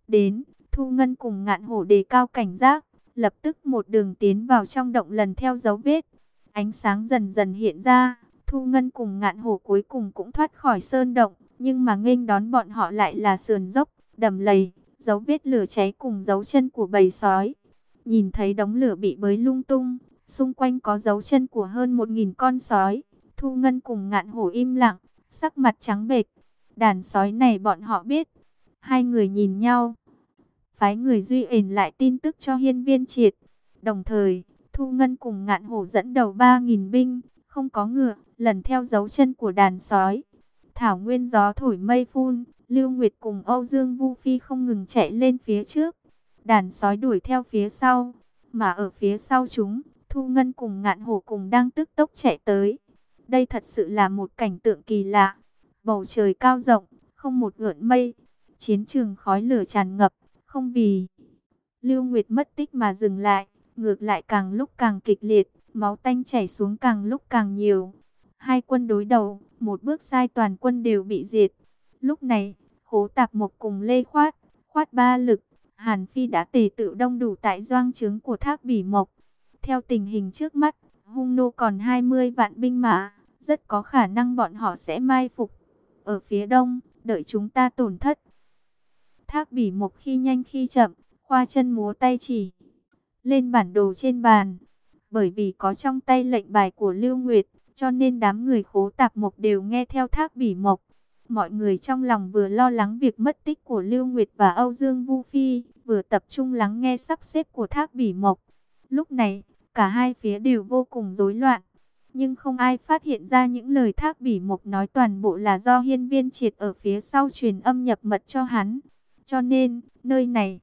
đến. Thu Ngân cùng Ngạn Hổ đề cao cảnh giác, lập tức một đường tiến vào trong động lần theo dấu vết. Ánh sáng dần dần hiện ra, Thu Ngân cùng Ngạn Hổ cuối cùng cũng thoát khỏi sơn động, nhưng mà nghênh đón bọn họ lại là sườn dốc, đầm lầy, dấu vết lửa cháy cùng dấu chân của bầy sói. Nhìn thấy đống lửa bị bới lung tung, xung quanh có dấu chân của hơn 1.000 con sói. Thu Ngân cùng Ngạn Hổ im lặng, sắc mặt trắng bệch. Đàn sói này bọn họ biết. Hai người nhìn nhau, phái người Duy ển lại tin tức cho Hiên Viên Triệt. Đồng thời, Thu Ngân cùng Ngạn Hổ dẫn đầu 3.000 binh, không có ngựa, lần theo dấu chân của đàn sói. Thảo nguyên gió thổi mây phun, Lưu Nguyệt cùng Âu Dương Vu Phi không ngừng chạy lên phía trước. Đàn sói đuổi theo phía sau, mà ở phía sau chúng, Thu Ngân cùng Ngạn Hổ cùng đang tức tốc chạy tới. Đây thật sự là một cảnh tượng kỳ lạ. Bầu trời cao rộng, không một gợn mây. Chiến trường khói lửa tràn ngập, không vì Lưu Nguyệt mất tích mà dừng lại, ngược lại càng lúc càng kịch liệt, máu tanh chảy xuống càng lúc càng nhiều. Hai quân đối đầu, một bước sai toàn quân đều bị diệt. Lúc này, Khố Tạp Mộc cùng Lê Khoát, Khoát ba lực, Hàn Phi đã tề tự đông đủ tại doanh trướng của Thác Bỉ Mộc. Theo tình hình trước mắt, hung nô còn 20 vạn binh mã, rất có khả năng bọn họ sẽ mai phục ở phía đông, đợi chúng ta tổn thất. Thác Bỉ Mộc khi nhanh khi chậm, khoa chân múa tay chỉ lên bản đồ trên bàn. Bởi vì có trong tay lệnh bài của Lưu Nguyệt, cho nên đám người Khố Tạp Mộc đều nghe theo Thác Bỉ Mộc. Mọi người trong lòng vừa lo lắng việc mất tích của Lưu Nguyệt và Âu Dương Vu Phi, vừa tập trung lắng nghe sắp xếp của Thác Bỉ Mộc. Lúc này, cả hai phía đều vô cùng rối loạn, nhưng không ai phát hiện ra những lời Thác Bỉ Mộc nói toàn bộ là do Hiên Viên Triệt ở phía sau truyền âm nhập mật cho hắn. Cho nên, nơi này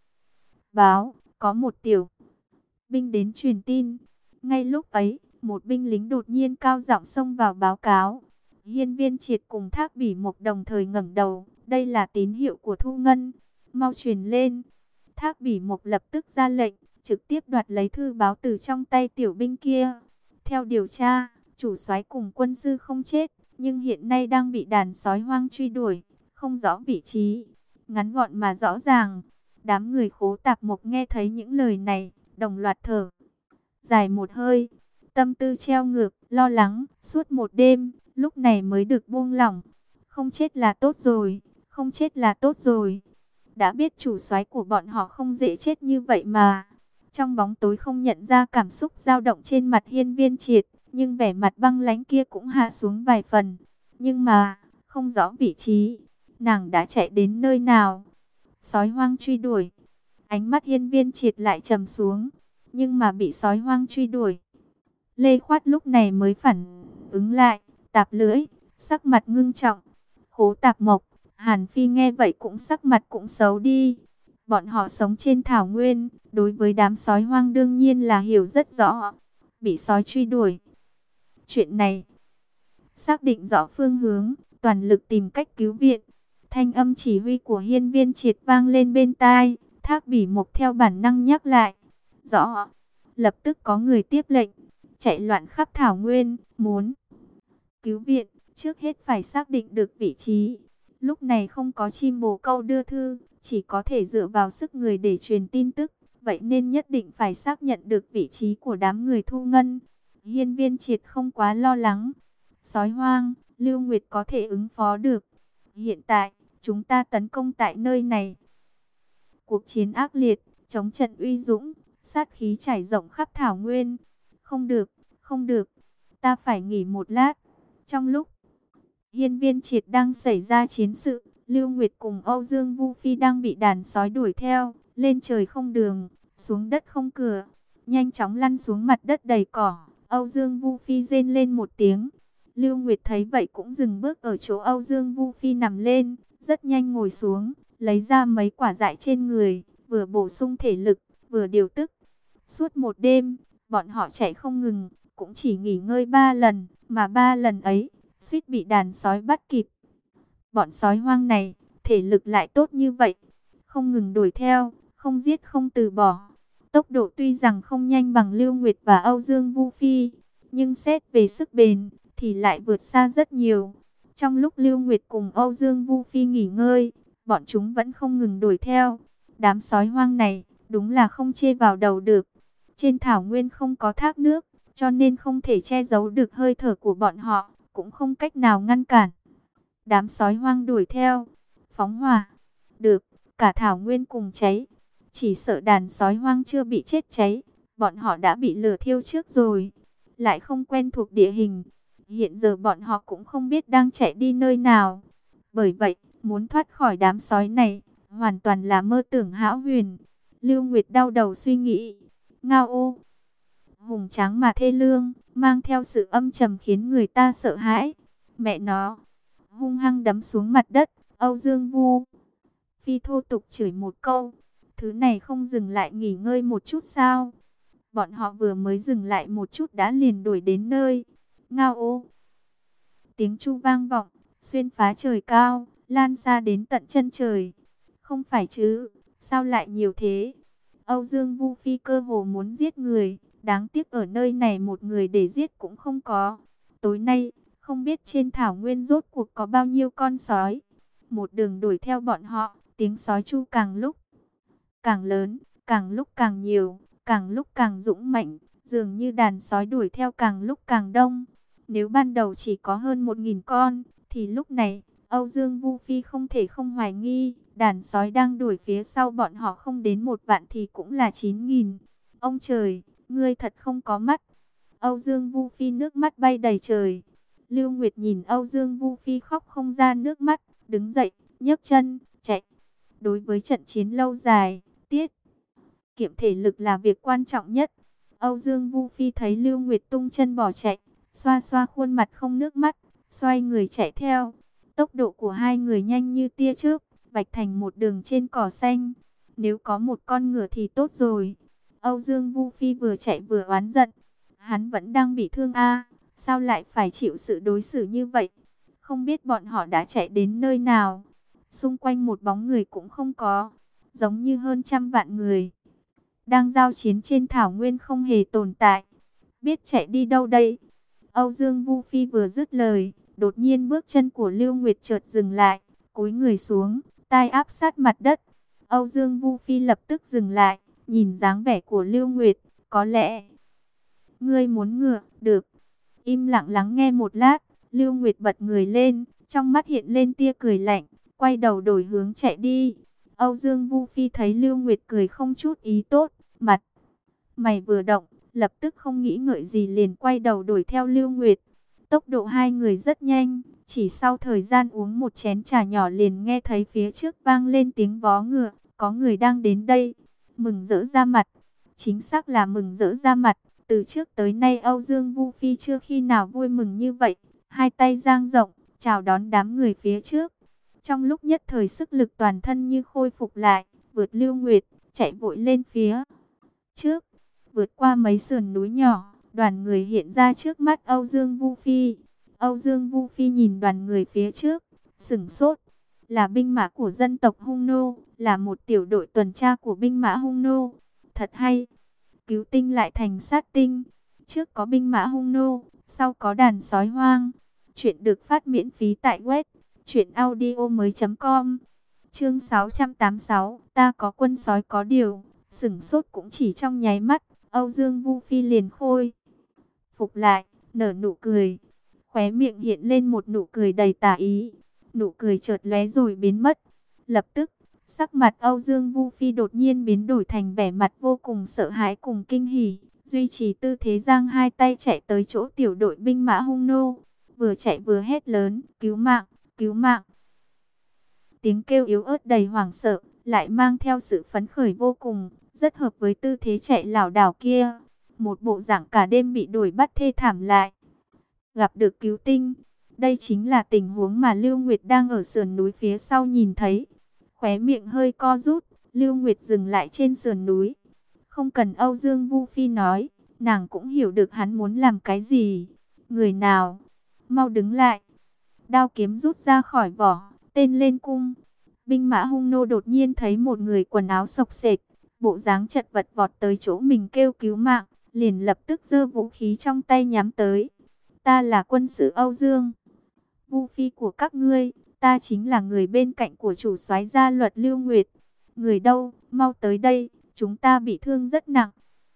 báo, có một tiểu binh đến truyền tin. Ngay lúc ấy, một binh lính đột nhiên cao giọng xông vào báo cáo. Hiên Viên Triệt cùng Thác Bỉ Mộc đồng thời ngẩng đầu, đây là tín hiệu của Thu Ngân, mau truyền lên. Thác Bỉ Mộc lập tức ra lệnh, trực tiếp đoạt lấy thư báo từ trong tay tiểu binh kia. Theo điều tra, chủ soái cùng quân sư không chết, nhưng hiện nay đang bị đàn sói hoang truy đuổi, không rõ vị trí. Ngắn gọn mà rõ ràng. Đám người Khố Tạp Mộc nghe thấy những lời này, đồng loạt thở dài một hơi. Tâm tư treo ngược, lo lắng, suốt một đêm, lúc này mới được buông lỏng. Không chết là tốt rồi, không chết là tốt rồi. Đã biết chủ soái của bọn họ không dễ chết như vậy mà. Trong bóng tối không nhận ra cảm xúc dao động trên mặt Hiên Viên Triệt, nhưng vẻ mặt băng lãnh kia cũng hạ xuống vài phần. Nhưng mà, không rõ vị trí, nàng đã chạy đến nơi nào? Sói hoang truy đuổi. Ánh mắt Hiên Viên Triệt lại trầm xuống, nhưng mà bị sói hoang truy đuổi. Lê Khoát lúc này mới phản ứng lại, tạp lưỡi, sắc mặt ngưng trọng. Khố Tạp Mộc, Hàn Phi nghe vậy cũng sắc mặt cũng xấu đi. Bọn họ sống trên thảo nguyên, đối với đám sói hoang đương nhiên là hiểu rất rõ. Bị sói truy đuổi. Chuyện này, xác định rõ phương hướng, toàn lực tìm cách cứu viện. Thanh âm chỉ huy của Hiên Viên Triệt vang lên bên tai, Thác Bỉ Mộc theo bản năng nhắc lại. Rõ, lập tức có người tiếp lệnh, chạy loạn khắp thảo nguyên, muốn cứu viện, trước hết phải xác định được vị trí. Lúc này không có chim bồ câu đưa thư, chỉ có thể dựa vào sức người để truyền tin tức, vậy nên nhất định phải xác nhận được vị trí của đám người Thu Ngân. Hiên Viên Triệt không quá lo lắng, sói hoang, Lưu Nguyệt có thể ứng phó được. Hiện tại, chúng ta tấn công tại nơi này. Cuộc chiến ác liệt, chống trận uy dũng, sát khí trải rộng khắp thảo nguyên. Không được, không được, ta phải nghỉ một lát. Trong lúc Hiên Viên Triệt đang xảy ra chiến sự, Lưu Nguyệt cùng Âu Dương Vu Phi đang bị đàn sói đuổi theo, lên trời không đường, xuống đất không cửa, nhanh chóng lăn xuống mặt đất đầy cỏ. Âu Dương Vu Phi rên lên một tiếng. Lưu Nguyệt thấy vậy cũng dừng bước ở chỗ Âu Dương Vu Phi nằm lên, rất nhanh ngồi xuống, lấy ra mấy quả dại trên người, vừa bổ sung thể lực, vừa điều tức. Suốt một đêm, bọn họ chạy không ngừng, cũng chỉ nghỉ ngơi 3 lần, mà 3 lần ấy, suýt bị đàn sói bắt kịp. Bọn sói hoang này, thể lực lại tốt như vậy, không ngừng đuổi theo, không giết không từ bỏ. Tốc độ tuy rằng không nhanh bằng Lưu Nguyệt và Âu Dương Vu Phi, nhưng xét về sức bền, thì lại vượt xa rất nhiều. Trong lúc Lưu Nguyệt cùng Âu Dương Vu Phi nghỉ ngơi, bọn chúng vẫn không ngừng đuổi theo. Đám sói hoang này, đúng là không chê vào đầu được. Trên thảo nguyên không có thác nước, cho nên không thể che giấu được hơi thở của bọn họ, cũng không cách nào ngăn cản. Đám sói hoang đuổi theo, phóng hỏa. Được, cả thảo nguyên cùng cháy. Chỉ sợ đàn sói hoang chưa bị chết cháy, bọn họ đã bị lửa thiêu trước rồi. Lại không quen thuộc địa hình, hiện giờ bọn họ cũng không biết đang chạy đi nơi nào. Bởi vậy, muốn thoát khỏi đám sói này, hoàn toàn là mơ tưởng hão huyền. Lưu Nguyệt đau đầu suy nghĩ. Ngao ô, hùng tráng mà thê lương, mang theo sự âm trầm khiến người ta sợ hãi. Mẹ nó, hung hăng đấm xuống mặt đất. Âu Dương Vu Phi thô tục chửi một câu. Thứ này không dừng lại nghỉ ngơi một chút sao? Bọn họ vừa mới dừng lại một chút đã liền đuổi đến nơi. Ngao ô, tiếng chu vang vọng, xuyên phá trời cao, lan xa đến tận chân trời. Không phải chứ, sao lại nhiều thế? Âu Dương Vu Phi cơ hồ muốn giết người, đáng tiếc ở nơi này một người để giết cũng không có. Tối nay, không biết trên thảo nguyên rốt cuộc có bao nhiêu con sói. Một đường đuổi theo bọn họ, tiếng sói chu càng lúc càng lớn, càng lúc càng nhiều, càng lúc càng dũng mạnh, dường như đàn sói đuổi theo càng lúc càng đông. Nếu ban đầu chỉ có hơn 1.000 con, thì lúc này, Âu Dương Vu Phi không thể không hoài nghi, đàn sói đang đuổi phía sau bọn họ không đến 1 vạn thì cũng là 9.000. Ông trời, ngươi thật không có mắt. Âu Dương Vu Phi nước mắt bay đầy trời. Lưu Nguyệt nhìn Âu Dương Vu Phi khóc không ra nước mắt, đứng dậy, nhấc chân, chạy. Đối với trận chiến lâu dài, tiết kiệm thể lực là việc quan trọng nhất. Âu Dương Vu Phi thấy Lưu Nguyệt tung chân bỏ chạy, xoa xoa khuôn mặt không nước mắt, xoay người chạy theo. Tốc độ của hai người nhanh như tia chớp, vạch thành một đường trên cỏ xanh. Nếu có một con ngựa thì tốt rồi. Âu Dương Vu Phi vừa chạy vừa oán giận. Hắn vẫn đang bị thương a, sao lại phải chịu sự đối xử như vậy? Không biết bọn họ đã chạy đến nơi nào. Xung quanh một bóng người cũng không có, giống như hơn 100 vạn người đang giao chiến trên thảo nguyên không hề tồn tại. Biết chạy đi đâu đây? Âu Dương Vu Phi vừa dứt lời, đột nhiên bước chân của Lưu Nguyệt chợt dừng lại, cúi người xuống, tai áp sát mặt đất. Âu Dương Vu Phi lập tức dừng lại, nhìn dáng vẻ của Lưu Nguyệt, có lẽ ngươi muốn ngựa, được. Im lặng lắng nghe một lát, Lưu Nguyệt bật người lên, trong mắt hiện lên tia cười lạnh, quay đầu đổi hướng chạy đi. Âu Dương Vu Phi thấy Lưu Nguyệt cười không chút ý tốt, mặt mày vừa động, lập tức không nghĩ ngợi gì liền quay đầu đuổi theo Lưu Nguyệt. Tốc độ hai người rất nhanh, chỉ sau thời gian uống một chén trà nhỏ liền nghe thấy phía trước vang lên tiếng vó ngựa, có người đang đến đây. Mừng rỡ ra mặt, chính xác là mừng rỡ ra mặt, từ trước tới nay Âu Dương Vu Phi chưa khi nào vui mừng như vậy, hai tay dang rộng, chào đón đám người phía trước. Trong lúc nhất thời sức lực toàn thân như khôi phục lại, vượt Lưu Nguyệt, chạy vội lên phía trước, vượt qua mấy sườn núi nhỏ, đoàn người hiện ra trước mắt Âu Dương Vu Phi. Âu Dương Vu Phi nhìn đoàn người phía trước, sửng sốt, là binh mã của dân tộc Hung Nô, là một tiểu đội tuần tra của binh mã Hung Nô. Thật hay, cứu tinh lại thành sát tinh, trước có binh mã Hung Nô, sau có đàn sói hoang. Chuyện được phát miễn phí tại web truyệnaudiomoi.com. Chương 686, ta có quân sói có điều. Sửng sốt cũng chỉ trong nháy mắt, Âu Dương Vu Phi liền khôi phục lại, nở nụ cười. Khóe miệng hiện lên một nụ cười đầy tà ý. Nụ cười chợt lóe rồi biến mất. Lập tức, sắc mặt Âu Dương Vu Phi đột nhiên biến đổi thành vẻ mặt vô cùng sợ hãi cùng kinh hỉ. Duy trì tư thế giang hai tay chạy tới chỗ tiểu đội binh mã Hung Nô. Vừa chạy vừa hét lớn, cứu mạng, cứu mạng. Tiếng kêu yếu ớt đầy hoảng sợ, lại mang theo sự phấn khởi vô cùng, rất hợp với tư thế chạy lảo đảo kia. Một bộ dạng cả đêm bị đuổi bắt thê thảm lại. Gặp được cứu tinh, đây chính là tình huống mà Lưu Nguyệt đang ở sườn núi phía sau nhìn thấy. Khóe miệng hơi co rút, Lưu Nguyệt dừng lại trên sườn núi. Không cần Âu Dương Vu Phi nói, nàng cũng hiểu được hắn muốn làm cái gì. Người nào? Mau đứng lại. Đao kiếm rút ra khỏi vỏ, tên lên cung. Binh mã Hung Nô đột nhiên thấy một người quần áo xộc xệch, bộ dáng chật vật vọt tới chỗ mình kêu cứu mạng, liền lập tức giơ vũ khí trong tay nhắm tới. Ta là quân sự Âu Dương Vu Phi của các ngươi, ta chính là người bên cạnh của chủ soái gia luật Lưu Nguyệt. Người đâu, mau tới đây, chúng ta bị thương rất nặng.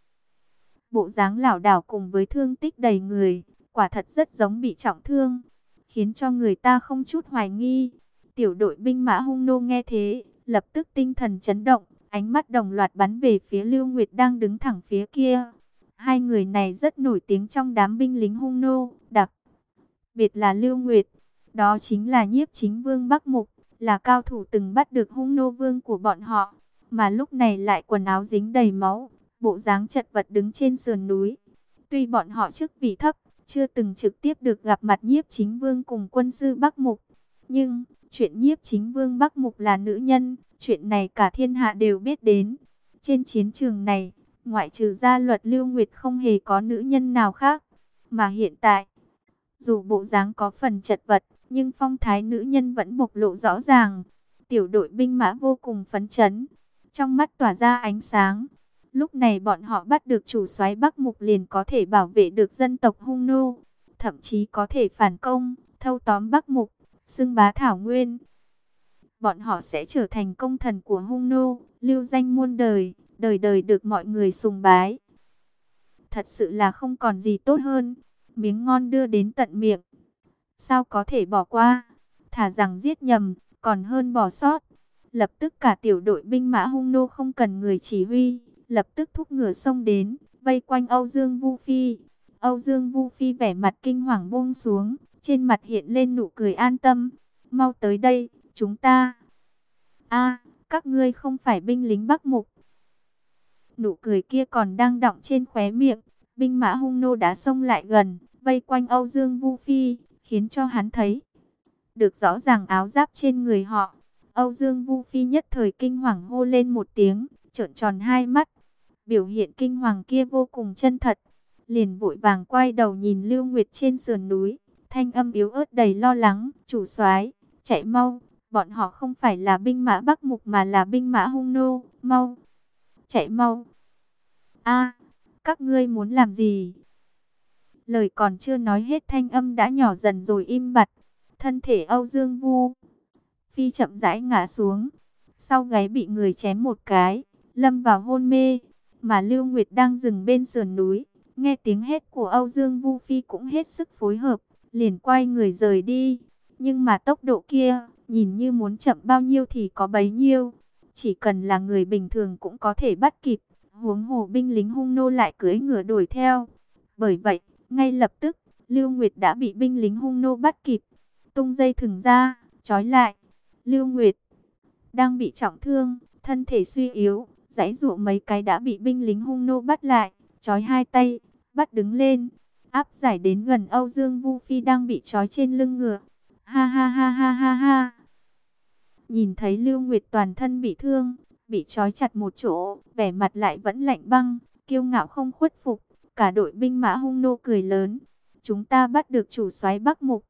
Bộ dáng lảo đảo cùng với thương tích đầy người, quả thật rất giống bị trọng thương, khiến cho người ta không chút hoài nghi. Tiểu đội binh mã hung nô nghe thế, lập tức tinh thần chấn động, ánh mắt đồng loạt bắn về phía Lưu Nguyệt đang đứng thẳng phía kia. Hai người này rất nổi tiếng trong đám binh lính hung nô, đặc biệt là Lưu Nguyệt. Đó chính là Nhiếp Chính Vương Bắc Mục, là cao thủ từng bắt được hung nô vương của bọn họ, mà lúc này lại quần áo dính đầy máu, bộ dáng chật vật đứng trên sườn núi. Tuy bọn họ chức vị thấp, chưa từng trực tiếp được gặp mặt Nhiếp Chính Vương cùng quân sư Bắc Mục, nhưng chuyện Nhiếp Chính Vương Bắc Mục là nữ nhân, chuyện này cả thiên hạ đều biết đến. Trên chiến trường này, ngoại trừ gia luật Lưu Nguyệt không hề có nữ nhân nào khác. Mà hiện tại, dù bộ dáng có phần chật vật, nhưng phong thái nữ nhân vẫn bộc lộ rõ ràng. Tiểu đội binh mã vô cùng phấn chấn, trong mắt tỏa ra ánh sáng. Lúc này bọn họ bắt được chủ soái Bắc Mục liền có thể bảo vệ được dân tộc hung nô, thậm chí có thể phản công, thâu tóm Bắc Mục, xưng bá thảo nguyên. Bọn họ sẽ trở thành công thần của hung nô, lưu danh muôn đời, đời đời được mọi người sùng bái. Thật sự là không còn gì tốt hơn, miếng ngon đưa đến tận miệng, sao có thể bỏ qua, thà rằng giết nhầm, còn hơn bỏ sót. Lập tức cả tiểu đội binh mã hung nô không cần người chỉ huy, lập tức thúc ngựa xông đến, vây quanh Âu Dương Vu Phi. Âu Dương Vu Phi vẻ mặt kinh hoàng buông xuống, trên mặt hiện lên nụ cười an tâm. Mau tới đây, chúng ta. Các ngươi không phải binh lính Bắc Mục. Nụ cười kia còn đang đọng trên khóe miệng, binh mã hung nô đã xông lại gần, vây quanh Âu Dương Vu Phi, khiến cho hắn thấy được rõ ràng áo giáp trên người họ. Âu Dương Vu Phi nhất thời kinh hoàng hô lên một tiếng, trợn tròn hai mắt. Biểu hiện kinh hoàng kia vô cùng chân thật, liền vội vàng quay đầu nhìn Lưu Nguyệt trên sườn núi, thanh âm yếu ớt đầy lo lắng, "Chủ soái, chạy mau, bọn họ không phải là binh mã Bắc Mục mà là binh mã hung nô, mau, chạy mau." Các ngươi muốn làm gì? Lời còn chưa nói hết thanh âm đã nhỏ dần rồi im bặt. Thân thể Âu Dương Vu Phi chậm rãi ngã xuống, sau gáy bị người chém một cái, lâm vào hôn mê. Mà Lưu Nguyệt đang dừng bên sườn núi, nghe tiếng hét của Âu Dương Vu Phi cũng hết sức phối hợp, liền quay người rời đi. Nhưng mà tốc độ kia, nhìn như muốn chậm bao nhiêu thì có bấy nhiêu, chỉ cần là người bình thường cũng có thể bắt kịp, huống hồ binh lính hung nô lại cưỡi ngựa đuổi theo. Bởi vậy, ngay lập tức, Lưu Nguyệt đã bị binh lính hung nô bắt kịp, tung dây thừng ra, trói lại. Lưu Nguyệt đang bị trọng thương, thân thể suy yếu, giãy giụa mấy cái đã bị binh lính hung nô bắt lại, trói hai tay, bắt đứng lên, áp giải đến gần Âu Dương Vu Phi đang bị trói trên lưng ngựa. Ha ha ha ha ha ha. Nhìn thấy Lưu Nguyệt toàn thân bị thương, bị trói chặt một chỗ, vẻ mặt lại vẫn lạnh băng, kiêu ngạo không khuất phục. Cả đội binh mã hung nô cười lớn, "Chúng ta bắt được chủ soái Bắc Mục.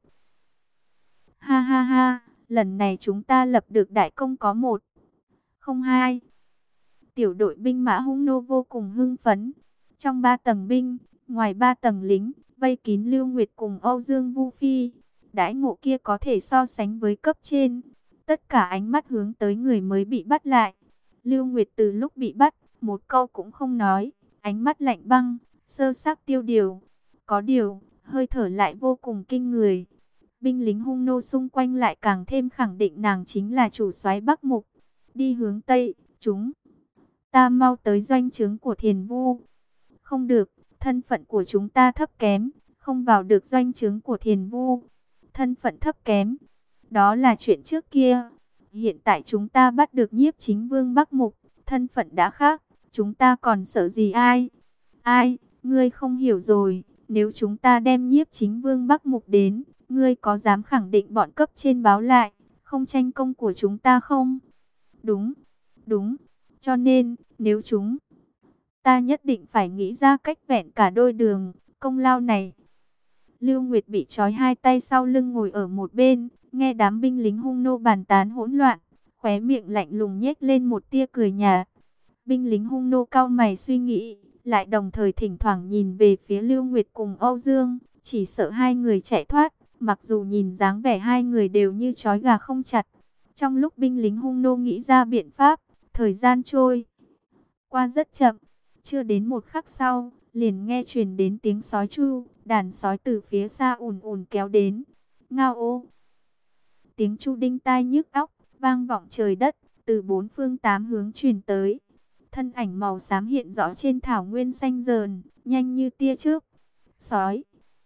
Ha ha ha, lần này chúng ta lập được đại công có 1, không 2." Tiểu đội binh mã hung nô vô cùng hưng phấn. Trong 3 tầng binh, ngoài 3 tầng lính, vây kín Lưu Nguyệt cùng Âu Dương Vu Phi. Đãi ngộ kia có thể so sánh với cấp trên. Tất cả ánh mắt hướng tới người mới bị bắt lại. Lưu Nguyệt từ lúc bị bắt, một câu cũng không nói, ánh mắt lạnh băng, sơ xác tiêu điều. Có điều, hơi thở lại vô cùng kinh người. Binh lính hung nô xung quanh lại càng thêm khẳng định nàng chính là chủ soái Bắc Mục. Đi hướng Tây, chúng ta mau tới doanh trướng của Thiền Vu. Không được, thân phận của chúng ta thấp kém, không vào được doanh trướng của Thiền Vu. Thân phận thấp kém, đó là chuyện trước kia. Hiện tại chúng ta bắt được Nhiếp Chính Vương Bắc Mục, thân phận đã khác, chúng ta còn sợ gì ai? Ngươi không hiểu rồi, nếu chúng ta đem Nhiếp Chính Vương Bắc Mục đến, ngươi có dám khẳng định bọn cấp trên báo lại, không tranh công của chúng ta không? Đúng, cho nên, nếu chúng ta nhất định phải nghĩ ra cách vẹn cả đôi đường, công lao này. Lưu Nguyệt bị trói hai tay sau lưng ngồi ở một bên, nghe đám binh lính hung nô bàn tán hỗn loạn, khóe miệng lạnh lùng nhếch lên một tia cười nhạt. Binh lính hung nô cau mày suy nghĩ, lại đồng thời thỉnh thoảng nhìn về phía Lưu Nguyệt cùng Âu Dương, chỉ sợ hai người chạy thoát, Mặc dù nhìn dáng vẻ hai người đều như trói gà không chặt. Trong lúc binh lính hung nô nghĩ ra biện pháp, thời gian trôi qua rất chậm. Chưa đến một khắc sau, liền nghe truyền đến tiếng sói chu, đàn sói từ phía xa ùn ùn kéo đến. Ngao ô! Tiếng chu đinh tai nhức óc, vang vọng trời đất, từ bốn phương tám hướng truyền tới. Thân ảnh màu xám hiện rõ trên thảo nguyên xanh rờn, nhanh như tia chớp. Sói!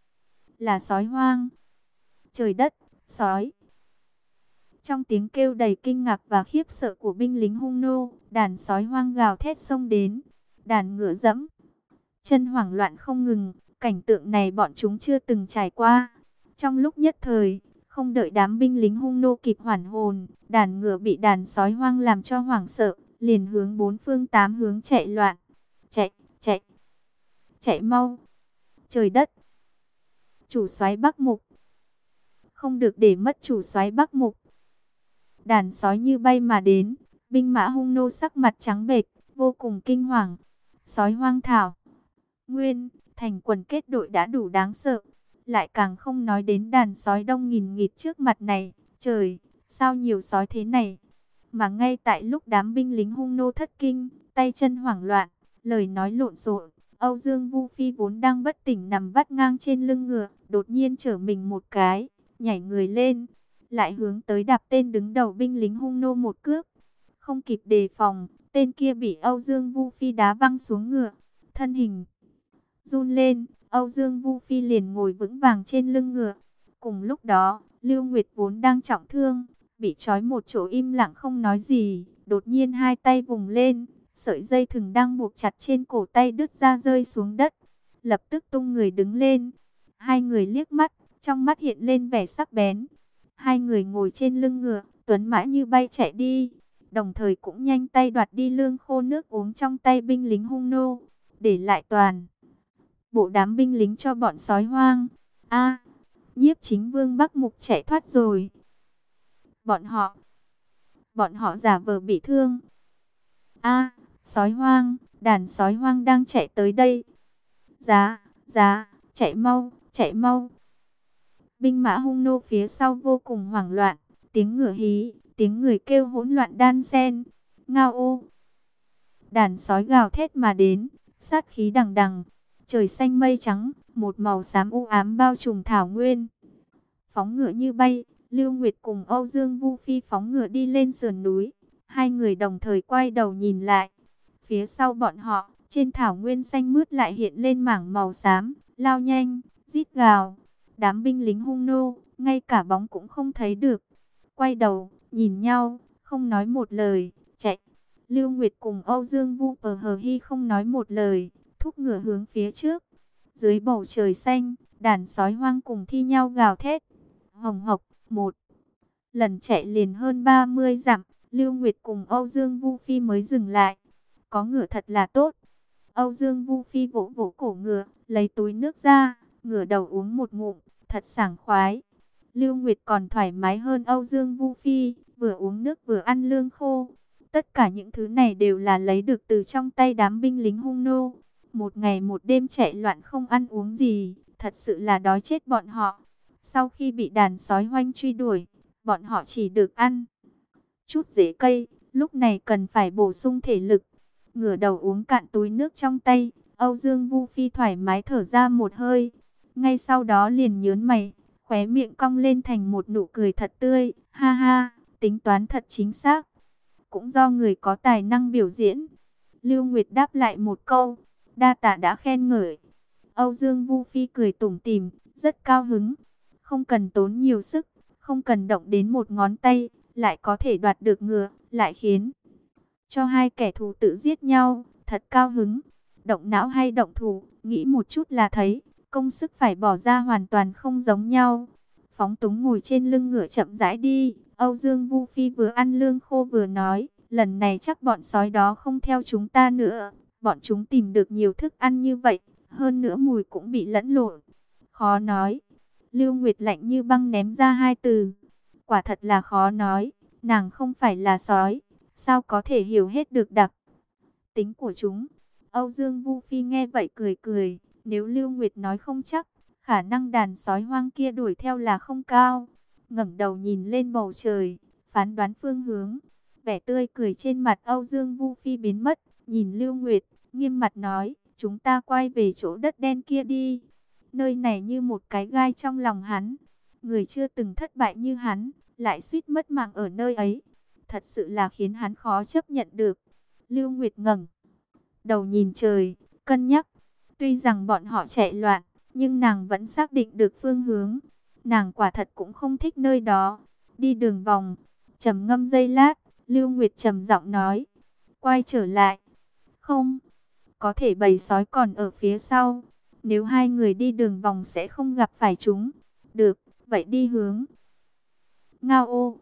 Là sói hoang! Trời đất! Sói! Trong tiếng kêu đầy kinh ngạc và khiếp sợ của binh lính hung nô, đàn sói hoang gào thét xông đến. Đàn ngựa dẫm, chân hoảng loạn không ngừng, cảnh tượng này bọn chúng chưa từng trải qua. Trong lúc nhất thời, không đợi đám binh lính hung nô kịp hoàn hồn, đàn ngựa bị đàn sói hoang làm cho hoảng sợ, liền hướng bốn phương tám hướng chạy loạn. Chạy, chạy, chạy mau. Trời đất! Chủ soái Bắc Mục! Không được để mất chủ soái Bắc Mục! Đàn sói như bay mà đến, binh mã hung nô sắc mặt trắng bệch, vô cùng kinh hoàng. Sói hoang thảo nguyên, thành quần kết đội đã đủ đáng sợ, lại càng không nói đến đàn sói đông nghìn nghịt trước mặt này. Trời, sao nhiều sói thế này? Mà ngay tại lúc đám binh lính hung nô thất kinh, tay chân hoảng loạn, lời nói lộn xộn, Âu Dương Vu Phi vốn đang bất tỉnh nằm vắt ngang trên lưng ngựa, đột nhiên trở mình một cái, nhảy người lên, lại hướng tới đạp tên đứng đầu binh lính hung nô một cước. Không kịp đề phòng, tên kia bị Âu Dương Vu Phi đá văng xuống ngựa, thân hình run lên, Âu Dương Vu Phi liền ngồi vững vàng trên lưng ngựa. Cùng lúc đó, Lưu Nguyệt vốn đang trọng thương, bị trói một chỗ im lặng không nói gì, đột nhiên hai tay vùng lên, sợi dây thừng đang buộc chặt trên cổ tay đứt ra rơi xuống đất, lập tức tung người đứng lên. Hai người liếc mắt, trong mắt hiện lên vẻ sắc bén. Hai người ngồi trên lưng ngựa, tuấn mã như bay chạy đi, đồng thời cũng nhanh tay đoạt đi lương khô nước uống trong tay binh lính hung nô, để lại toàn bộ đám binh lính cho bọn sói hoang. A, Nhiếp Chính Vương Bắc Mục chạy thoát rồi. Bọn họ giả vờ bị thương. A, sói hoang, đàn sói hoang đang chạy tới đây. Giá, chạy mau, chạy mau. Binh mã hung nô phía sau vô cùng hoảng loạn, tiếng ngựa hí, tiếng người kêu hỗn loạn đan xen. Ngao ô! Đàn sói gào thét mà đến, sát khí đằng đằng, trời xanh mây trắng, một màu xám u ám bao trùm thảo nguyên. Phóng ngựa như bay, Lưu Nguyệt cùng Âu Dương Vu Phi phóng ngựa đi lên sườn núi. Hai người đồng thời quay đầu nhìn lại. Phía sau bọn họ, trên thảo nguyên xanh mướt lại hiện lên mảng màu xám, lao nhanh, rít gào. Đám binh lính hung nô, ngay cả bóng cũng không thấy được. Quay đầu, nhìn nhau, không nói một lời, chạy. Lưu Nguyệt cùng Âu Dương Vu Hi không nói một lời, thúc ngựa hướng phía trước. Dưới bầu trời xanh, đàn sói hoang cùng thi nhau gào thét. Hồng hộc, một lần chạy liền hơn 30 dặm, Lưu Nguyệt cùng Âu Dương Vu Phi mới dừng lại. Có ngựa thật là tốt. Âu Dương Vu Phi vỗ vỗ cổ ngựa, lấy túi nước ra, ngửa đầu uống một ngụm, thật sảng khoái. Lưu Nguyệt còn thoải mái hơn Âu Dương Vu Phi, vừa uống nước vừa ăn lương khô. Tất cả những thứ này đều là lấy được từ trong tay đám binh lính hung nô. Một ngày một đêm chạy loạn không ăn uống gì, thật sự là đói chết bọn họ. Sau khi bị đàn sói hoanh truy đuổi, bọn họ chỉ được ăn chút rễ cây, lúc này cần phải bổ sung thể lực. Ngửa đầu uống cạn túi nước trong tay, Âu Dương Vu Phi thoải mái thở ra một hơi. Ngay sau đó liền nhớn mày, khóe miệng cong lên thành một nụ cười thật tươi. Ha ha, tính toán thật chính xác. Cũng do người có tài năng biểu diễn. Lưu Nguyệt đáp lại một câu, đa tạ đã khen ngợi. Âu Dương Vu Phi cười tủm tỉm, rất cao hứng. Không cần tốn nhiều sức, không cần động đến một ngón tay, lại có thể đoạt được ngựa, lại khiến cho hai kẻ thù tự giết nhau, thật cao hứng. Động não hay động thủ, nghĩ một chút là thấy, công sức phải bỏ ra hoàn toàn không giống nhau. Phóng túng ngồi trên lưng ngựa chậm rãi đi, Âu Dương Vu Phi vừa ăn lương khô vừa nói, lần này chắc bọn sói đó không theo chúng ta nữa, bọn chúng tìm được nhiều thức ăn như vậy, hơn nữa mùi cũng bị lẫn lộn. Khó nói. Lưu Nguyệt lạnh như băng ném ra hai từ. Quả thật là khó nói, nàng không phải là sói, sao có thể hiểu hết được đặc tính của chúng. Âu Dương Vu Phi nghe vậy cười cười, nếu Lưu Nguyệt nói không chắc, khả năng đàn sói hoang kia đuổi theo là không cao. Ngẩng đầu nhìn lên bầu trời, phán đoán phương hướng. Vẻ tươi cười trên mặt Âu Dương Vu Phi biến mất, nhìn Lưu Nguyệt, nghiêm mặt nói, chúng ta quay về chỗ đất đen kia đi. Nơi này như một cái gai trong lòng hắn. Người chưa từng thất bại như hắn, lại suýt mất mạng ở nơi ấy. Thật sự là khiến hắn khó chấp nhận được. Lưu Nguyệt ngẩng đầu nhìn trời, cân nhắc. Tuy rằng bọn họ chạy loạn, nhưng nàng vẫn xác định được phương hướng. Nàng quả thật cũng không thích nơi đó. Đi đường vòng, trầm ngâm giây lát, Lưu Nguyệt trầm giọng nói, quay trở lại. Không, có thể bầy sói còn ở phía sau. Nếu hai người đi đường vòng sẽ không gặp phải chúng. Được, vậy đi hướng Ngao ô.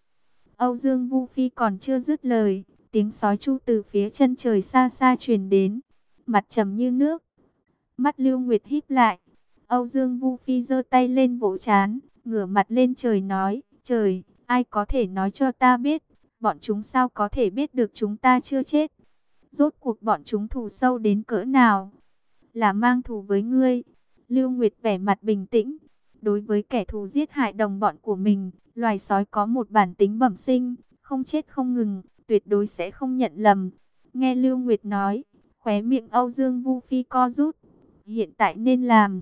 Âu Dương Vu Phi còn chưa dứt lời, tiếng sói tru từ phía chân trời xa xa truyền đến. Mặt trầm như nước. Mắt Lưu Nguyệt híp lại. Âu Dương Vu Phi giơ tay lên vỗ trán, ngửa mặt lên trời nói, trời, ai có thể nói cho ta biết, bọn chúng sao có thể biết được chúng ta chưa chết? Rốt cuộc bọn chúng thù sâu đến cỡ nào? Là mang thù với ngươi. Lưu Nguyệt vẻ mặt bình tĩnh. Đối với kẻ thù giết hại đồng bọn của mình, loài sói có một bản tính bẩm sinh, không chết không ngừng, tuyệt đối sẽ không nhận lầm. Nghe Lưu Nguyệt nói, khóe miệng Âu Dương Vu Phi co rút. Hiện tại nên làm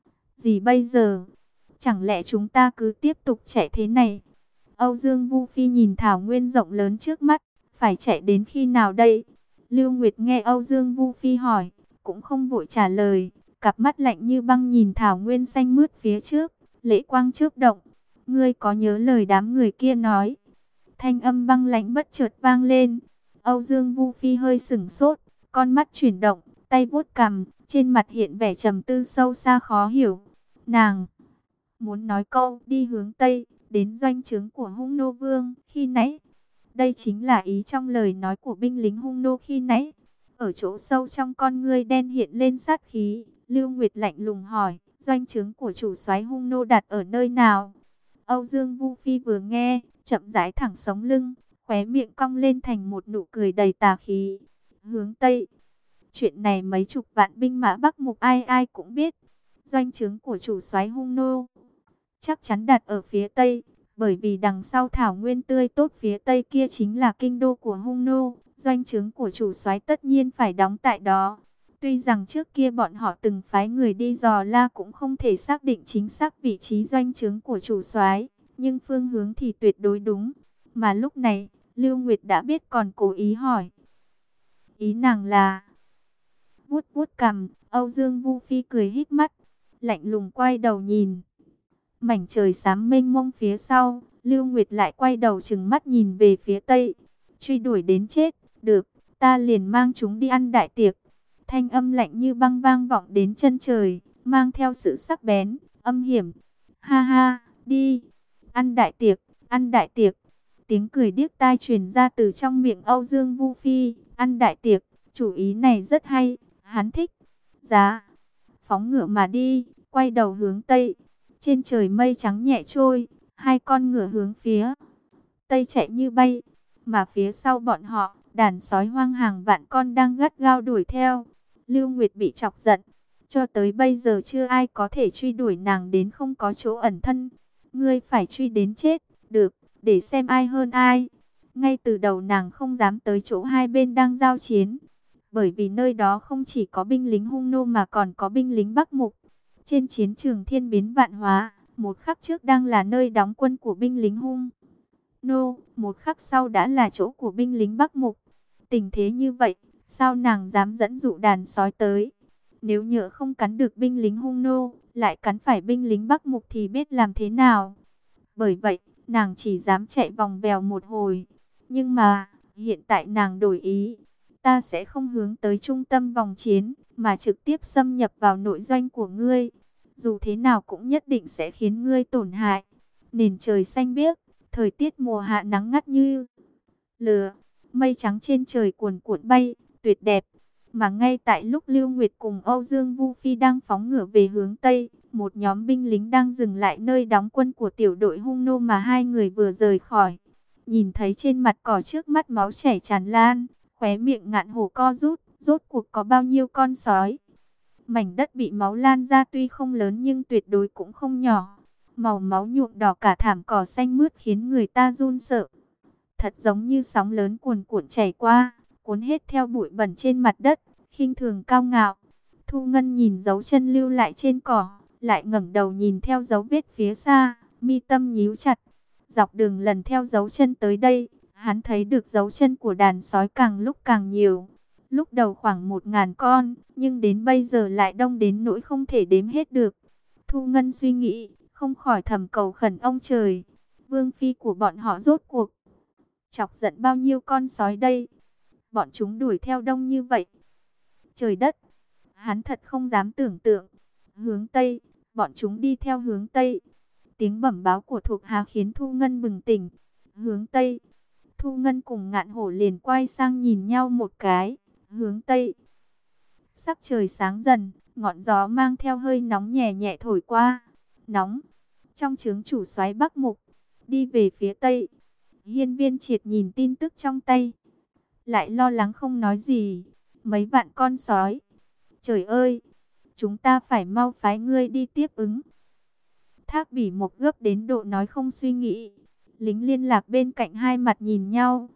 gì bây giờ? Chẳng lẽ chúng ta cứ tiếp tục chạy thế này? Âu Dương Vu Phi nhìn thảo nguyên rộng lớn trước mắt, phải chạy đến khi nào đây? Lưu Nguyệt nghe Âu Dương Vu Phi hỏi, cũng không vội trả lời, cặp mắt lạnh như băng nhìn thảo nguyên xanh mướt phía trước, lễ quang chớp động. Ngươi có nhớ lời đám người kia nói? Thanh âm băng lãnh bất chợt vang lên. Âu Dương Vu Phi hơi sửng sốt, con mắt chuyển động, tay vuốt cằm, trên mặt hiện vẻ trầm tư sâu xa khó hiểu. Nàng muốn nói câu đi hướng Tây, đến doanh trướng của Hung Nô Vương khi nãy. Đây chính là ý trong lời nói của binh lính Hung Nô khi nãy. Ở chỗ sâu trong con ngươi đen hiện lên sát khí, Lưu Nguyệt lạnh lùng hỏi, doanh trướng của chủ soái Hung Nô đặt ở nơi nào? Âu Dương Vu Phi vừa nghe, chậm rãi thẳng sống lưng, khóe miệng cong lên thành một nụ cười đầy tà khí. Hướng Tây. Chuyện này mấy chục vạn binh mã Bắc Mục ai ai cũng biết. Doanh trướng của chủ soái Hung Nô chắc chắn đặt ở phía Tây, bởi vì đằng sau thảo nguyên tươi tốt phía Tây kia chính là kinh đô của Hung Nô. Doanh trướng của chủ soái tất nhiên phải đóng tại đó. Tuy rằng trước kia bọn họ từng phái người đi dò la cũng không thể xác định chính xác vị trí doanh trướng của chủ soái, nhưng phương hướng thì tuyệt đối đúng. Mà lúc này, Lưu Nguyệt đã biết còn cố ý hỏi. Ý nàng là... Vuốt vuốt cằm, Âu Dương Vu Phi cười híp mắt, lạnh lùng quay đầu nhìn. Mảnh trời xám mênh mông phía sau, Lưu Nguyệt lại quay đầu trừng mắt nhìn về phía Tây. Truy đuổi đến chết, được, ta liền mang chúng đi ăn đại tiệc. Thanh âm lạnh như băng vang vọng đến chân trời, mang theo sự sắc bén, âm hiểm. Ha ha, đi, ăn đại tiệc, ăn đại tiệc. Tiếng cười điếc tai truyền ra từ trong miệng Âu Dương Vu Phi, ăn đại tiệc, chủ ý này rất hay, hắn thích. Giá, phóng ngựa mà đi, quay đầu hướng Tây. Trên trời mây trắng nhẹ trôi, hai con ngựa hướng phía Tây chạy như bay, mà phía sau bọn họ, đàn sói hoang hàng vạn con đang gắt gao đuổi theo. Lưu Nguyệt bị chọc giận, cho tới bây giờ chưa ai có thể truy đuổi nàng đến không có chỗ ẩn thân. Ngươi phải truy đến chết, được, để xem ai hơn ai. Ngay từ đầu nàng không dám tới chỗ hai bên đang giao chiến, bởi vì nơi đó không chỉ có binh lính Hung Nô mà còn có binh lính Bắc Mục. Trên chiến trường thiên biến vạn hóa, một khắc trước đang là nơi đóng quân của binh lính Hung Nô, một khắc sau đã là chỗ của binh lính Bắc Mục. Tình thế như vậy, sao nàng dám dẫn dụ đàn sói tới? Nếu nhỡ không cắn được binh lính Hung Nô, lại cắn phải binh lính Bắc Mục thì biết làm thế nào? Bởi vậy, nàng chỉ dám chạy vòng vèo một hồi. Nhưng mà, hiện tại nàng đổi ý. Ta sẽ không hướng tới trung tâm vòng chiến, mà trực tiếp xâm nhập vào nội doanh của ngươi. Dù thế nào cũng nhất định sẽ khiến ngươi tổn hại. Nền trời xanh biếc, thời tiết mùa hạ nắng ngắt như lửa, mây trắng trên trời cuồn cuộn bay, tuyệt đẹp. Mà ngay tại lúc Lưu Nguyệt cùng Âu Dương Vu Phi đang phóng ngựa về hướng Tây, một nhóm binh lính đang dừng lại nơi đóng quân của tiểu đội Hung Nô mà hai người vừa rời khỏi. Nhìn thấy trên mặt cỏ trước mắt máu chảy tràn lan, khóe miệng Ngạn Hổ co rút, rốt cuộc có bao nhiêu con sói? Mảnh đất bị máu lan ra tuy không lớn nhưng tuyệt đối cũng không nhỏ. Màu máu nhuộm đỏ cả thảm cỏ xanh mướt khiến người ta run sợ. Thật giống như sóng lớn cuồn cuộn chảy qua, cuốn hết theo bụi bẩn trên mặt đất, khinh thường cao ngạo. Thu Ngân nhìn dấu chân lưu lại trên cỏ, lại ngẩng đầu nhìn theo dấu vết phía xa, mi tâm nhíu chặt. Dọc đường lần theo dấu chân tới đây, hắn thấy được dấu chân của đàn sói càng lúc càng nhiều. Lúc đầu khoảng 1000 con, nhưng đến bây giờ lại đông đến nỗi không thể đếm hết được. Thu Ngân suy nghĩ, không khỏi thầm cầu khẩn ông trời. Vương phi của bọn họ rốt cuộc chọc giận bao nhiêu con sói đây? Bọn chúng đuổi theo đông như vậy. Trời đất, hắn thật không dám tưởng tượng. Hướng Tây, bọn chúng đi theo hướng Tây. Tiếng bẩm báo của thuộc hạ khiến Thu Ngân bừng tỉnh. Hướng Tây, Thu Ngân cùng Ngạn Hổ liền quay sang nhìn nhau một cái. Hướng Tây, sắc trời sáng dần, ngọn gió mang theo hơi nóng nhẹ nhẹ thổi qua. Nóng, trong trướng chủ soái Bắc Mục, đi về phía Tây. Hiên Viên Triệt nhìn tin tức trong tay, lại lo lắng không nói gì. Mấy vạn con sói. Trời ơi, chúng ta phải mau phái ngươi đi tiếp ứng. Thác Bỉ Mộc gấp đến độ nói không suy nghĩ. Lính liên lạc bên cạnh hai mặt nhìn nhau.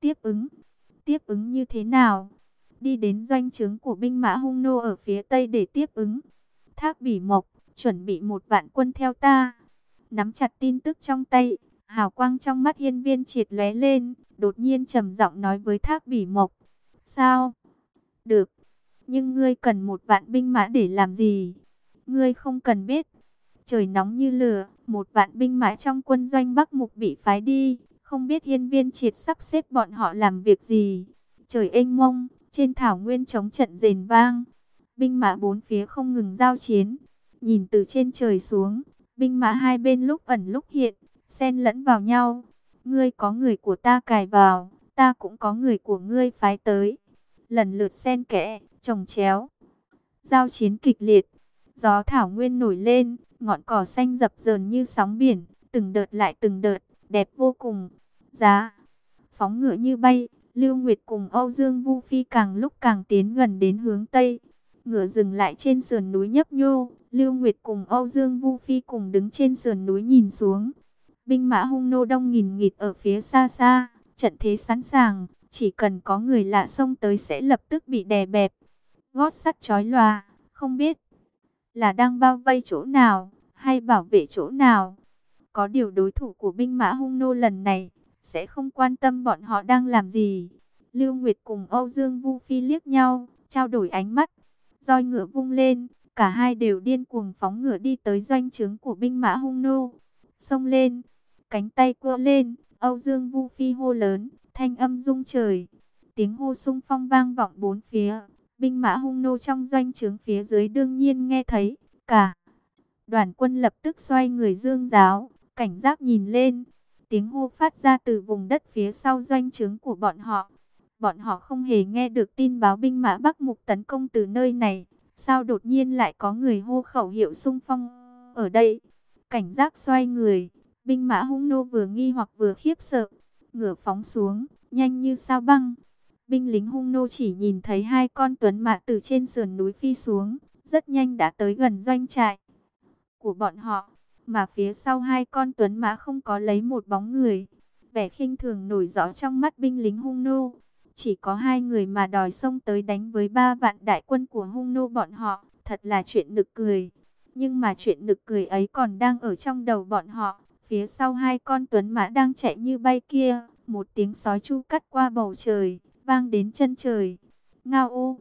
Tiếp ứng như thế nào? Đi đến doanh trướng của binh mã Hung nô ở phía Tây để tiếp ứng. Thác Bỉ Mộc, chuẩn bị 1 vạn quân theo ta. Nắm chặt tin tức trong tay, hào quang trong mắt Hiên Viên Triệt lóe lên, đột nhiên trầm giọng nói với Thác Bỉ Mộc. Sao? Được, nhưng ngươi cần 1 vạn binh mã để làm gì? Ngươi không cần biết. Trời nóng như lửa, 1 vạn binh mã trong quân doanh Bắc Mục bị phái đi, không biết Hiên Viên Triệt sắp xếp bọn họ làm việc gì. Trời ênh mông, trên thảo nguyên chống trận rền vang, binh mã bốn phía không ngừng giao chiến. Nhìn từ trên trời xuống, binh mã hai bên lúc ẩn lúc hiện, xen lẫn vào nhau. Ngươi có người của ta cài vào, ta cũng có người của ngươi phái tới. Lần lượt xen kẽ, chồng chéo, giao chiến kịch liệt. Gió thảo nguyên nổi lên, ngọn cỏ xanh dập dờn như sóng biển, từng đợt lại từng đợt, đẹp vô cùng. Giá, phóng ngựa như bay, Lưu Nguyệt cùng Âu Dương Vu Phi càng lúc càng tiến gần đến hướng Tây. Ngựa dừng lại trên sườn núi nhấp nhô, Lưu Nguyệt cùng Âu Dương Vu Phi cùng đứng trên sườn núi nhìn xuống. Binh mã Hung nô đông nghìn nghịt ở phía xa xa, trận thế sẵn sàng, chỉ cần có người lạ xông tới sẽ lập tức bị đè bẹp. Gót sắt chói lòa, không biết là đang bao vây chỗ nào, hay bảo vệ chỗ nào. Có điều đối thủ của binh mã Hung nô lần này sẽ không quan tâm bọn họ đang làm gì. Lưu Nguyệt cùng Âu Dương Vu Phi liếc nhau, trao đổi ánh mắt. Roi ngựa vung lên, cả hai đều điên cuồng phóng ngựa đi tới doanh trướng của binh mã Hung nô. Xông lên, cánh tay quơ lên, Âu Dương Vu Phi hô lớn, thanh âm rung trời. Tiếng hô xung phong vang vọng bốn phía. Binh mã Hung nô trong doanh trướng phía dưới đương nhiên nghe thấy. Cả đoàn quân lập tức xoay người dương giáo, cảnh giác nhìn lên. Tiếng hô phát ra từ vùng đất phía sau doanh trướng của bọn họ. Bọn họ không hề nghe được tin báo binh mã Bắc Mục tấn công từ nơi này. Sao đột nhiên lại có người hô khẩu hiệu xung phong ở đây? Cảnh giác xoay người, binh mã Hung nô vừa nghi hoặc vừa khiếp sợ. Ngựa phóng xuống, nhanh như sao băng. Binh lính Hung nô chỉ nhìn thấy hai con tuấn mã từ trên sườn núi phi xuống, rất nhanh đã tới gần doanh trại của bọn họ. Mà phía sau hai con tuấn mã không có lấy một bóng người. Vẻ khinh thường nổi rõ trong mắt binh lính Hung nô. Chỉ có hai người mà đòi xông tới đánh với 3 vạn đại quân của Hung nô bọn họ, thật là chuyện nực cười. Nhưng mà chuyện nực cười ấy còn đang ở trong đầu bọn họ. Phía sau hai con tuấn mã đang chạy như bay kia, một tiếng sói chu cắt qua bầu trời, vang đến chân trời. Ngao ô!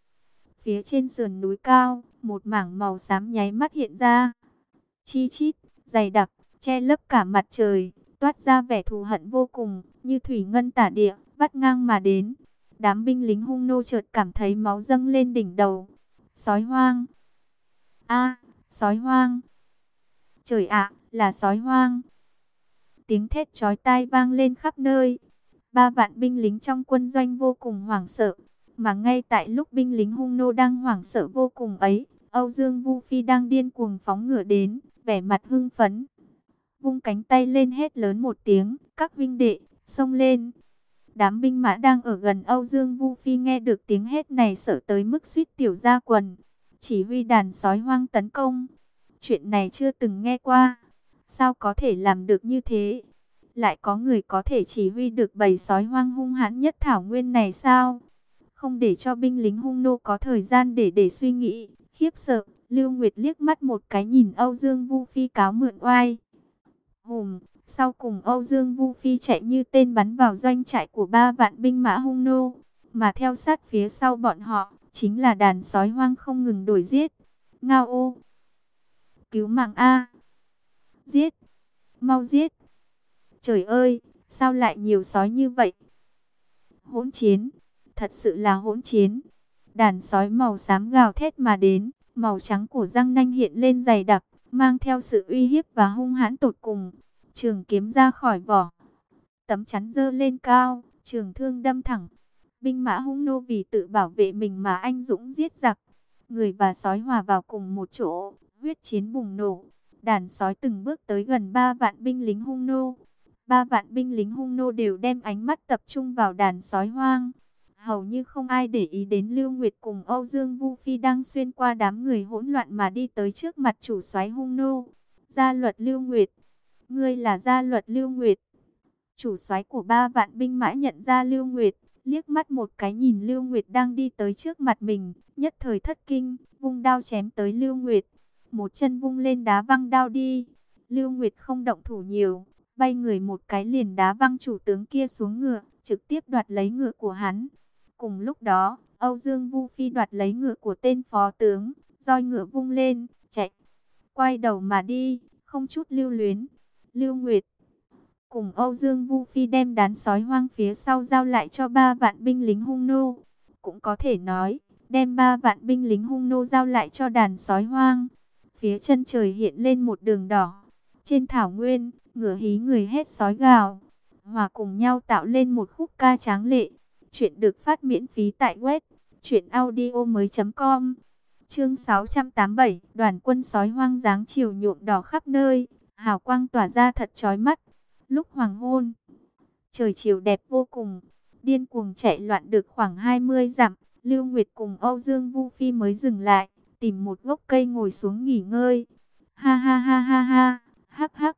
Phía trên sườn núi cao, một mảng màu xám nháy mắt hiện ra. Chi chít, dày đặc, che lấp cả mặt trời, toát ra vẻ thù hận vô cùng, như thủy ngân tả địa, vắt ngang mà đến. Đám binh lính Hung nô chợt cảm thấy máu dâng lên đỉnh đầu. Sói hoang! A, sói hoang! Trời ạ, là sói hoang! Tiếng thét chói tai vang lên khắp nơi. 3 vạn binh lính trong quân doanh vô cùng hoảng sợ. Mà ngay tại lúc binh lính Hung nô đang hoảng sợ vô cùng ấy, Âu Dương Vu Phi đang điên cuồng phóng ngựa đến, vẻ mặt hưng phấn. Vung cánh tay lên hét lớn một tiếng, các huynh đệ, xông lên. Đám binh mã đang ở gần Âu Dương Vu Phi nghe được tiếng hét này sợ tới mức suýt tiểu ra quần. chỉ huy đàn sói hoang tấn công. Chuyện này chưa từng nghe qua. Sao có thể làm được như thế? Lại có người có thể chỉ huy được bầy sói hoang hung hãn nhất thảo nguyên này sao? Không để cho binh lính hung nô có thời gian để suy nghĩ, khiếp sợ, Lưu Nguyệt liếc mắt một cái nhìn Âu Dương Vu Phi cáo mượn oai. Sau cùng Âu Dương Vu Phi chạy như tên bắn vào doanh trại của 3 vạn binh mã hung nô, mà theo sát phía sau bọn họ, chính là đàn sói hoang không ngừng đuổi giết. Ngao ô! Cứu mạng A! Giết! Mau giết! Trời ơi! Sao lại nhiều sói như vậy? Hỗn chiến! Thật sự là hỗn chiến! Đàn sói màu xám gào thét mà đến, màu trắng của răng nanh hiện lên dày đặc, mang theo sự uy hiếp và hung hãn tột cùng. Trường kiếm ra khỏi vỏ, tấm chắn giơ lên cao, trường thương đâm thẳng. Binh mã hung nô vì tự bảo vệ mình mà anh dũng giết giặc. Người và sói hòa vào cùng một chỗ, huyết chiến bùng nổ. Đàn sói từng bước tới gần 3 vạn binh lính hung nô. 3 vạn binh lính hung nô đều đem ánh mắt tập trung vào đàn sói hoang. Hầu như không ai để ý đến Lưu Nguyệt cùng Âu Dương Vu Phi đang xuyên qua đám người hỗn loạn mà đi tới trước mặt chủ soái hung nô. Gia Luật Lưu Nguyệt, ngươi là Gia Luật Lưu Nguyệt. Chủ soái của 3 vạn binh mã nhận ra Lưu Nguyệt, liếc mắt một cái nhìn Lưu Nguyệt đang đi tới trước mặt mình, nhất thời thất kinh, vung đao chém tới Lưu Nguyệt. Một chân vung lên đá văng đao đi. Lưu Nguyệt không động thủ nhiều, bay người một cái liền đá văng chủ tướng kia xuống ngựa, trực tiếp đoạt lấy ngựa của hắn. Cùng lúc đó, Âu Dương Vu Phi đoạt lấy ngựa của tên phó tướng, roi ngựa vung lên, chạy, quay đầu mà đi, không chút lưu luyến. Lưu Nguyệt cùng Âu Dương Vu Phi đem đàn sói hoang phía sau giao lại cho 3 vạn binh lính hung nô. Cũng có thể nói, đem 3 vạn binh lính hung nô giao lại cho đàn sói hoang. Phía chân trời hiện lên một đường đỏ. Trên thảo nguyên, ngựa hí người hét sói gào, hòa cùng nhau tạo lên một khúc ca tráng lệ. Chuyện được phát miễn phí tại web truyệnaudiomoi.com. Chương 687, đoàn quân sói hoang dáng chiều nhuộm đỏ khắp nơi, hào quang tỏa ra thật chói mắt. Lúc hoàng hôn, trời chiều đẹp vô cùng, điên cuồng chạy loạn được khoảng 20 dặm, Lưu Nguyệt cùng Âu Dương Vu Phi mới dừng lại, tìm một gốc cây ngồi xuống nghỉ ngơi. Ha ha ha ha ha, hắc hắc.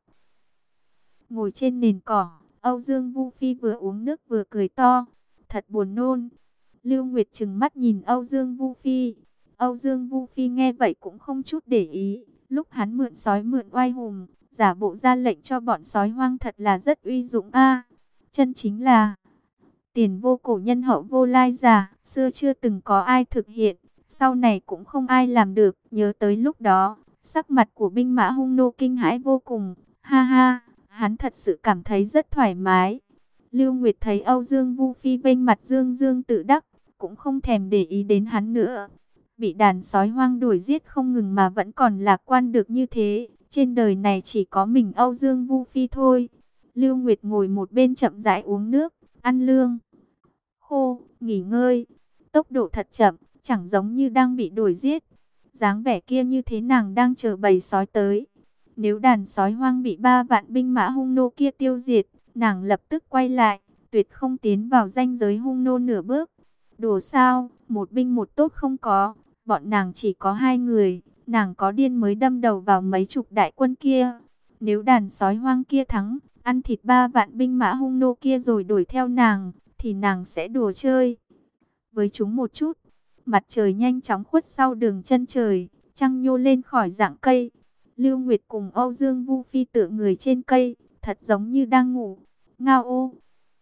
Ngồi trên nền cỏ, Âu Dương Vu Phi vừa uống nước vừa cười to, thật buồn nôn. Lưu Nguyệt trừng mắt nhìn Âu Dương Vu Phi. Âu Dương Vu Phi nghe vậy cũng không chút để ý, lúc hắn mượn sói mượn oai hùng, giả bộ ra lệnh cho bọn sói hoang thật là rất uy dũng a. Chân chính là tiền vô cổ nhân hậu vô lai giả, xưa chưa từng có ai thực hiện, sau này cũng không ai làm được. Nhớ tới lúc đó, sắc mặt của binh mã hung nô kinh hãi vô cùng. Ha ha, hắn thật sự cảm thấy rất thoải mái. Lưu Nguyệt thấy Âu Dương Vu Phi vênh mặt dương dương tự đắc, cũng không thèm để ý đến hắn nữa. Bị đàn sói hoang đuổi giết không ngừng mà vẫn còn lạc quan được như thế, trên đời này chỉ có mình Âu Dương Vu Phi thôi. Lưu Nguyệt ngồi một bên chậm rãi uống nước, ăn lương khô, nghỉ ngơi. Tốc độ thật chậm, chẳng giống như đang bị đuổi giết. Dáng vẻ kia như thế nàng đang chờ bầy sói tới. Nếu đàn sói hoang bị 3 vạn binh mã hung nô kia tiêu diệt, nàng lập tức quay lại, tuyệt không tiến vào ranh giới hung nô nửa bước. Đồ sao, một binh một tốt không có, bọn nàng chỉ có 2 người, nàng có điên mới đâm đầu vào mấy chục đại quân kia. Nếu đàn sói hoang kia thắng, ăn thịt 3 vạn binh mã hung nô kia rồi đuổi theo nàng, thì nàng sẽ đùa chơi với chúng một chút. Mặt trời nhanh chóng khuất sau đường chân trời, trăng nhô lên khỏi rặng cây. Lưu Nguyệt cùng Âu Dương Vu Phi tựa người trên cây, thật giống như đang ngủ. Ngao ô!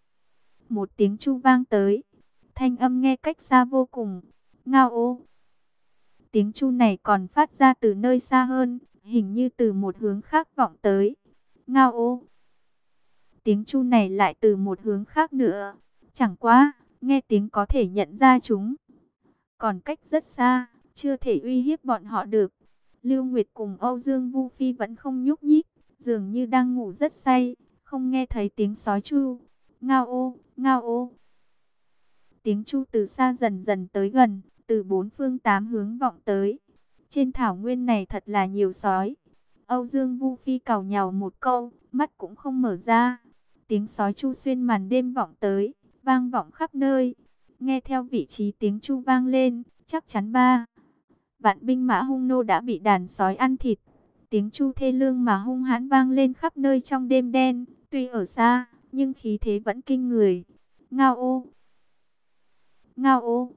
Một tiếng chu vang tới, thanh âm nghe cách xa vô cùng. Ngao ô! Tiếng chu này còn phát ra từ nơi xa hơn, hình như từ một hướng khác vọng tới. Ngao ô! Tiếng chu này lại từ một hướng khác nữa. Chẳng quá, nghe tiếng có thể nhận ra chúng. Còn cách rất xa, chưa thể uy hiếp bọn họ được. Lưu Nguyệt cùng Âu Dương Vu Phi vẫn không nhúc nhích, dường như đang ngủ rất say, không nghe thấy tiếng sói chu. Ngao ô, ngao ô. Tiếng chu từ xa dần dần tới gần, từ 4 phương 8 hướng vọng tới. Trên thảo nguyên này thật là nhiều sói. Âu Dương Vu Phi càu nhàu một câu, mắt cũng không mở ra. Tiếng sói chu xuyên màn đêm vọng tới, vang vọng khắp nơi. Nghe theo vị trí tiếng chu vang lên, chắc chắn 3 Vạn binh mã hung nô đã bị đàn sói ăn thịt. Tiếng chu thê lương mà hung hãn vang lên khắp nơi trong đêm đen. Tuy ở xa, nhưng khí thế vẫn kinh người. Ngao ô! Ngao ô!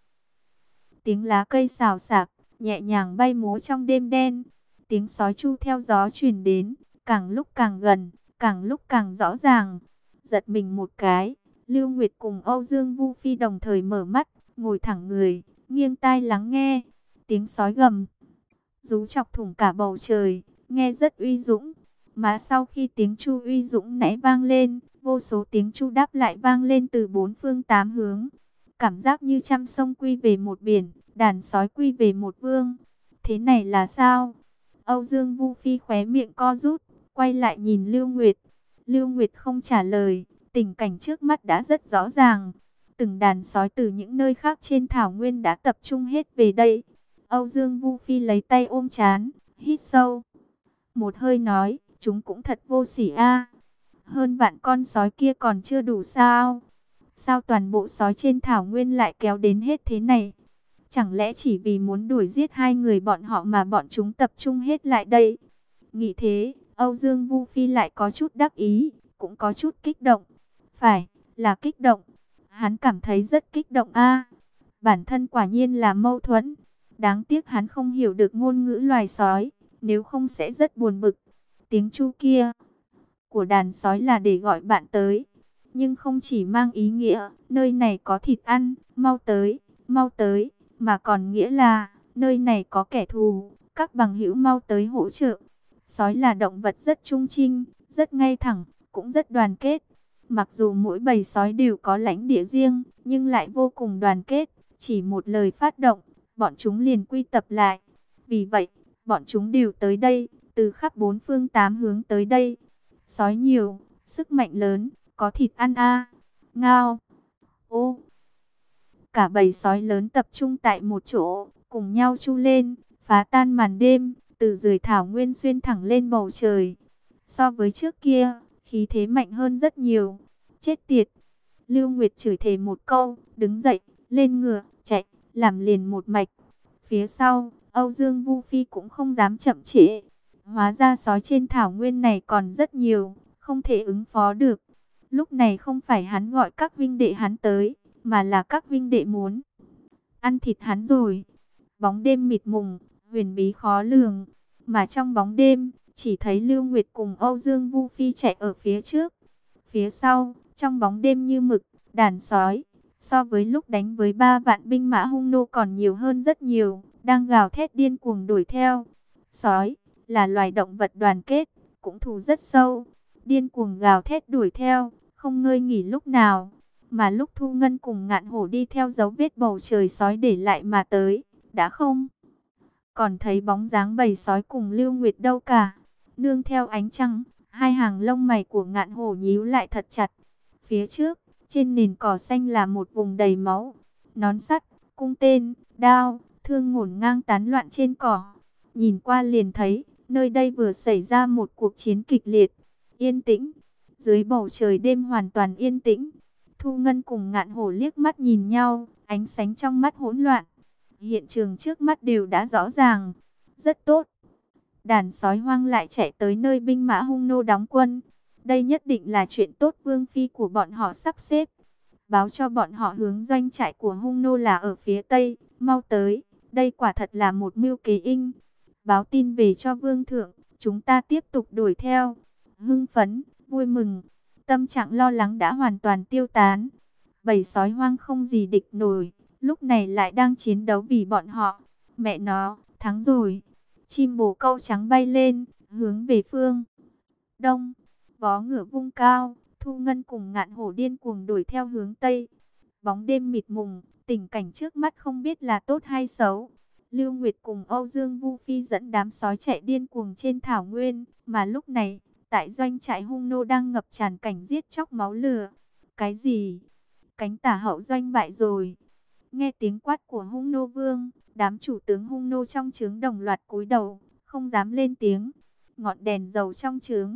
Tiếng lá cây xào xạc, nhẹ nhàng bay múa trong đêm đen. Tiếng sói chu theo gió truyền đến, càng lúc càng gần, càng lúc càng rõ ràng. Giật mình một cái, Lưu Nguyệt cùng Âu Dương Vu Phi đồng thời mở mắt, ngồi thẳng người, nghiêng tai lắng nghe. Tiếng sói gầm, rú chọc thủng cả bầu trời, nghe rất uy dũng. Mà sau khi tiếng chu uy dũng nãy vang lên, vô số tiếng chu đáp lại vang lên từ bốn phương tám hướng. Cảm giác như trăm sông quy về một biển, đàn sói quy về một vương. Thế này là sao? Âu Dương Vu Phi khóe miệng co rút, quay lại nhìn Lưu Nguyệt. Lưu Nguyệt không trả lời, tình cảnh trước mắt đã rất rõ ràng. Từng đàn sói từ những nơi khác trên thảo nguyên đã tập trung hết về đây. Âu Dương Vu Phi lấy tay ôm trán, hít sâu. Một hơi nói, chúng cũng thật vô sỉ a. Hơn vạn con sói kia còn chưa đủ sao? Sao toàn bộ sói trên thảo nguyên lại kéo đến hết thế này? Chẳng lẽ chỉ vì muốn đuổi giết hai người bọn họ mà bọn chúng tập trung hết lại đây? Nghĩ thế, Âu Dương Vu Phi lại có chút đắc ý, cũng có chút kích động. Phải, là kích động. Hắn cảm thấy rất kích động a. Bản thân quả nhiên là mâu thuẫn. Đáng tiếc hắn không hiểu được ngôn ngữ loài sói, nếu không sẽ rất buồn bực. Tiếng chu kia của đàn sói là để gọi bạn tới, nhưng không chỉ mang ý nghĩa nơi này có thịt ăn, mau tới, mà còn nghĩa là nơi này có kẻ thù, các bằng hữu mau tới hỗ trợ. Sói là động vật rất trung trinh, rất ngay thẳng, cũng rất đoàn kết. Mặc dù mỗi bầy sói đều có lãnh địa riêng, nhưng lại vô cùng đoàn kết. Chỉ một lời phát động, bọn chúng liền quy tập lại. Vì vậy, bọn chúng đều tới đây, từ khắp bốn phương tám hướng tới đây. Sói nhiều, sức mạnh lớn, có thịt ăn a. Ngao. Ô. Cả bầy sói lớn tập trung tại một chỗ, cùng nhau chu lên, phá tan màn đêm, từ dưới thảo nguyên xuyên thẳng lên bầu trời. So với trước kia, khí thế mạnh hơn rất nhiều. Chết tiệt. Lưu Nguyệt chửi thề một câu, đứng dậy, lên ngựa, chạy, làm liền một mạch. Phía sau, Âu Dương Vu Phi cũng không dám chậm trễ. Hóa ra sói trên thảo nguyên này còn rất nhiều, không thể ứng phó được. Lúc này không phải hắn gọi các vinh đệ hắn tới, mà là các vinh đệ muốn ăn thịt hắn rồi. Bóng đêm mịt mùng, huyền bí khó lường, mà trong bóng đêm, chỉ thấy Lưu Nguyệt cùng Âu Dương Vu Phi chạy ở phía trước. Phía sau, trong bóng đêm như mực, đàn sói, so với lúc đánh với 3 vạn binh mã hung nô còn nhiều hơn rất nhiều, đang gào thét điên cuồng đuổi theo. Sói là loài động vật đoàn kết, cũng thù rất sâu, điên cuồng gào thét đuổi theo, không ngơi nghỉ lúc nào. Mà lúc Thu Ngân cùng Ngạn Hổ đi theo dấu vết bầu trời sói để lại mà tới, đã không còn thấy bóng dáng bầy sói cùng Lưu Nguyệt đâu cả. Nương theo ánh trăng, hai hàng lông mày của Ngạn Hổ nhíu lại thật chặt. Phía trước, trên nền cỏ xanh là một vùng đầy máu. Nón sắt, cung tên, đao, thương ngổn ngang tán loạn trên cỏ. Nhìn qua liền thấy, nơi đây vừa xảy ra một cuộc chiến kịch liệt. Yên tĩnh, dưới bầu trời đêm hoàn toàn yên tĩnh. Thu Ngân cùng Ngạn Hổ liếc mắt nhìn nhau, ánh sáng trong mắt hỗn loạn. Hiện trường trước mắt đều đã rõ ràng. Rất tốt. Đàn sói hoang lại chạy tới nơi binh mã hung nô đóng quân. Đây nhất định là chuyện tốt vương phi của bọn họ sắp xếp. Báo cho bọn họ hướng doanh trại của hung nô là ở phía tây, mau tới. Đây quả thật là một mưu kế in. Báo tin về cho vương thượng, chúng ta tiếp tục đuổi theo. Hưng phấn, vui mừng, tâm trạng lo lắng đã hoàn toàn tiêu tán. Bầy sói hoang không gì địch nổi, lúc này lại đang chiến đấu vì bọn họ. Mẹ nó, thắng rồi. Chim bồ câu trắng bay lên, hướng về phương đông. Vó ngựa vung cao, Thu Ngân cùng Ngạn Hổ điên cuồng đuổi theo hướng tây. Bóng đêm mịt mùng, tình cảnh trước mắt không biết là tốt hay xấu. Lưu Nguyệt cùng Âu Dương Vu Phi dẫn đám sói chạy điên cuồng trên thảo nguyên, mà lúc này, tại doanh trại hung nô đang ngập tràn cảnh giết chóc máu lửa. Cái gì? Cánh tả hậu doanh bại rồi. Nghe tiếng quát của hung nô vương, đám chủ tướng hung nô trong trướng đồng loạt cúi đầu, không dám lên tiếng. Ngọn đèn dầu trong trướng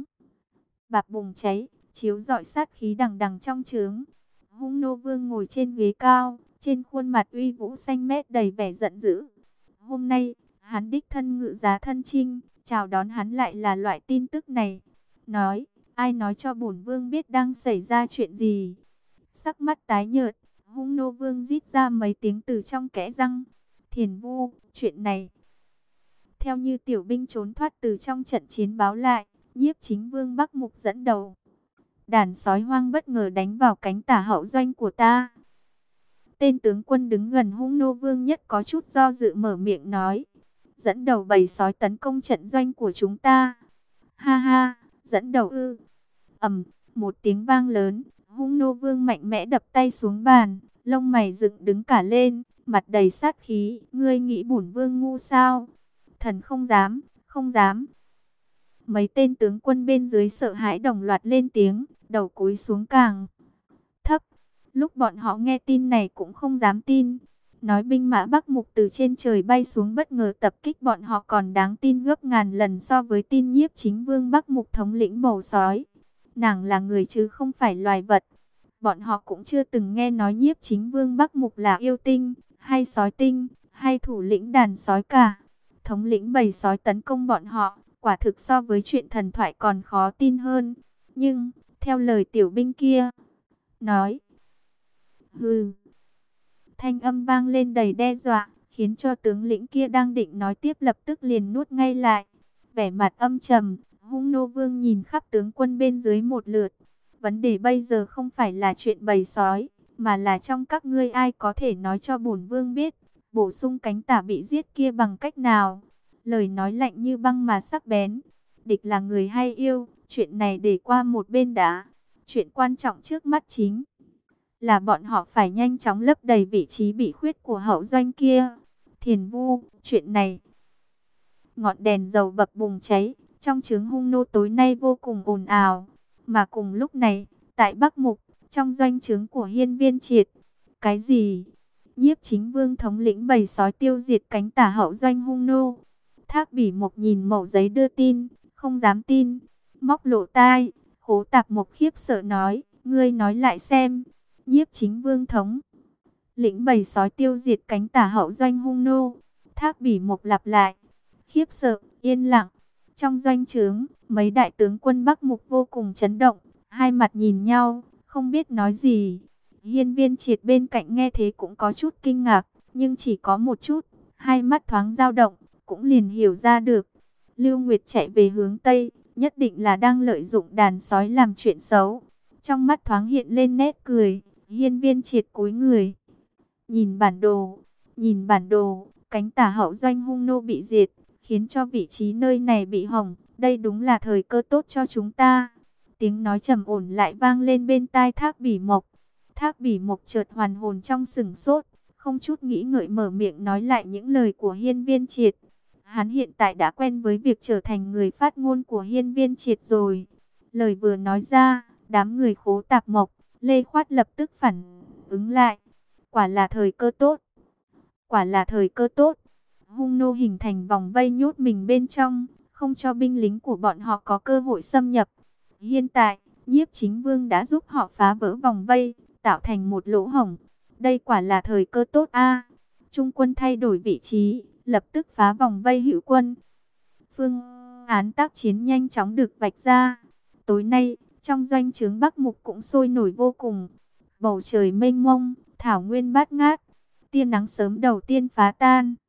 bạp bùng cháy, chiếu rọi sát khí đằng đằng trong trướng. Hung nô vương ngồi trên ghế cao, trên khuôn mặt uy vũ xanh mét đầy vẻ giận dữ. Hôm nay, hắn đích thân ngự giá thân chinh, chào đón hắn lại là loại tin tức này. Nói, ai nói cho bổn vương biết đang xảy ra chuyện gì? Sắc mắt tái nhợt, Hung nô vương rít ra mấy tiếng từ trong kẽ răng. Thiền Vu, chuyện này. Theo như tiểu binh trốn thoát từ trong trận chiến báo lại, Nhiếp Chính Vương Bắc Mục dẫn đầu. Đàn sói hoang bất ngờ đánh vào cánh tả hậu doanh của ta. Tên tướng quân đứng gần Hung nô vương nhất có chút do dự mở miệng nói. Dẫn đầu bầy sói tấn công trận doanh của chúng ta. Ha ha, dẫn đầu ư. Một tiếng vang lớn, Hung nô vương mạnh mẽ đập tay xuống bàn, lông mày dựng đứng cả lên, mặt đầy sát khí. Ngươi nghĩ bổn vương ngu sao? Thần không dám, không dám. Mấy tên tướng quân bên dưới sợ hãi đồng loạt lên tiếng, đầu cúi xuống càng thấp. Lúc bọn họ nghe tin này cũng không dám tin. Nói binh mã Bắc Mục từ trên trời bay xuống bất ngờ tập kích bọn họ còn đáng tin gấp ngàn lần so với tin Nhiếp Chính Vương Bắc Mục thống lĩnh bầy sói. Nàng là người chứ không phải loài vật. Bọn họ cũng chưa từng nghe nói Nhiếp Chính Vương Bắc Mục là yêu tinh, hay sói tinh, hay thủ lĩnh đàn sói cả. Thống lĩnh bầy sói tấn công bọn họ, quả thực so với chuyện thần thoại còn khó tin hơn. Nhưng, theo lời tiểu binh kia, nói, hừ, thanh âm vang lên đầy đe dọa, khiến cho tướng lĩnh kia đang định nói tiếp lập tức liền nuốt ngay lại. Vẻ mặt âm trầm, Hung nô vương nhìn khắp tướng quân bên dưới một lượt. Vấn đề bây giờ không phải là chuyện bầy sói, mà là trong các ngươi ai có thể nói cho bổn vương biết, bổ sung cánh tả bị giết kia bằng cách nào. Lời nói lạnh như băng mà sắc bén. Địch là người hay yêu, chuyện này để qua một bên đã. Chuyện quan trọng trước mắt chính là bọn họ phải nhanh chóng lấp đầy vị trí bị khuyết của hậu doanh kia. Thiền Vu, chuyện này. Ngọn đèn dầu bập bùng cháy, trong trướng Hung nô tối nay vô cùng ồn ào. Mà cùng lúc này, tại Bắc Mục, trong doanh trướng của Hiên Viên Triệt. Cái gì? Nhiếp Chính Vương thống lĩnh bầy sói tiêu diệt cánh tả hậu doanh Hung nô. Thác Bỉ Mộc nhìn mẩu giấy đưa tin, không dám tin. Móc lỗ tai, Khố Tạp Mộc khiếp sợ nói, ngươi nói lại xem. Nhiếp Chính Vương thống lĩnh bầy sói tiêu diệt cánh tả hậu doanh Hung nô. Thác Bỉ Mộc lặp lại, khiếp sợ, yên lặng. Trong doanh trướng, mấy đại tướng quân Bắc Mục vô cùng chấn động, hai mặt nhìn nhau, không biết nói gì. Hiên Viên Triệt bên cạnh nghe thế cũng có chút kinh ngạc, nhưng chỉ có một chút, hai mắt thoáng dao động, cũng liền hiểu ra được. Lưu Nguyệt chạy về hướng Tây, nhất định là đang lợi dụng đàn sói làm chuyện xấu. Trong mắt thoáng hiện lên nét cười, Hiên Viên Triệt cúi người. Nhìn bản đồ, cánh tả hậu doanh Hung nô bị diệt, khiến cho vị trí nơi này bị hỏng. Đây đúng là thời cơ tốt cho chúng ta. Tiếng nói trầm ổn lại vang lên bên tai Thác Bỉ Mộc. Thác Bỉ Mộc chợt hoàn hồn trong sửng sốt, không chút nghĩ ngợi mở miệng nói lại những lời của Hiên Viên Triệt. Hắn hiện tại đã quen với việc trở thành người phát ngôn của Hiên Viên Triệt rồi. Lời vừa nói ra, đám người Khố Tạp Mộc, Lê Khoát lập tức phản ứng lại. Quả là thời cơ tốt. Quả là thời cơ tốt. Hung nô hình thành vòng vây nhốt mình bên trong, không cho binh lính của bọn họ có cơ hội xâm nhập. Hiện tại, Nhiếp Chính Vương đã giúp họ phá vỡ vòng vây, tạo thành một lỗ hổng. Đây quả là thời cơ tốt a. Trung quân thay đổi vị trí, lập tức phá vòng vây hữu quân. Phương án tác chiến nhanh chóng được vạch ra. Tối nay, trong doanh trướng Bắc Mục cũng sôi nổi vô cùng. Bầu trời mênh mông, thảo nguyên bát ngát. Tia nắng sớm đầu tiên phá tan,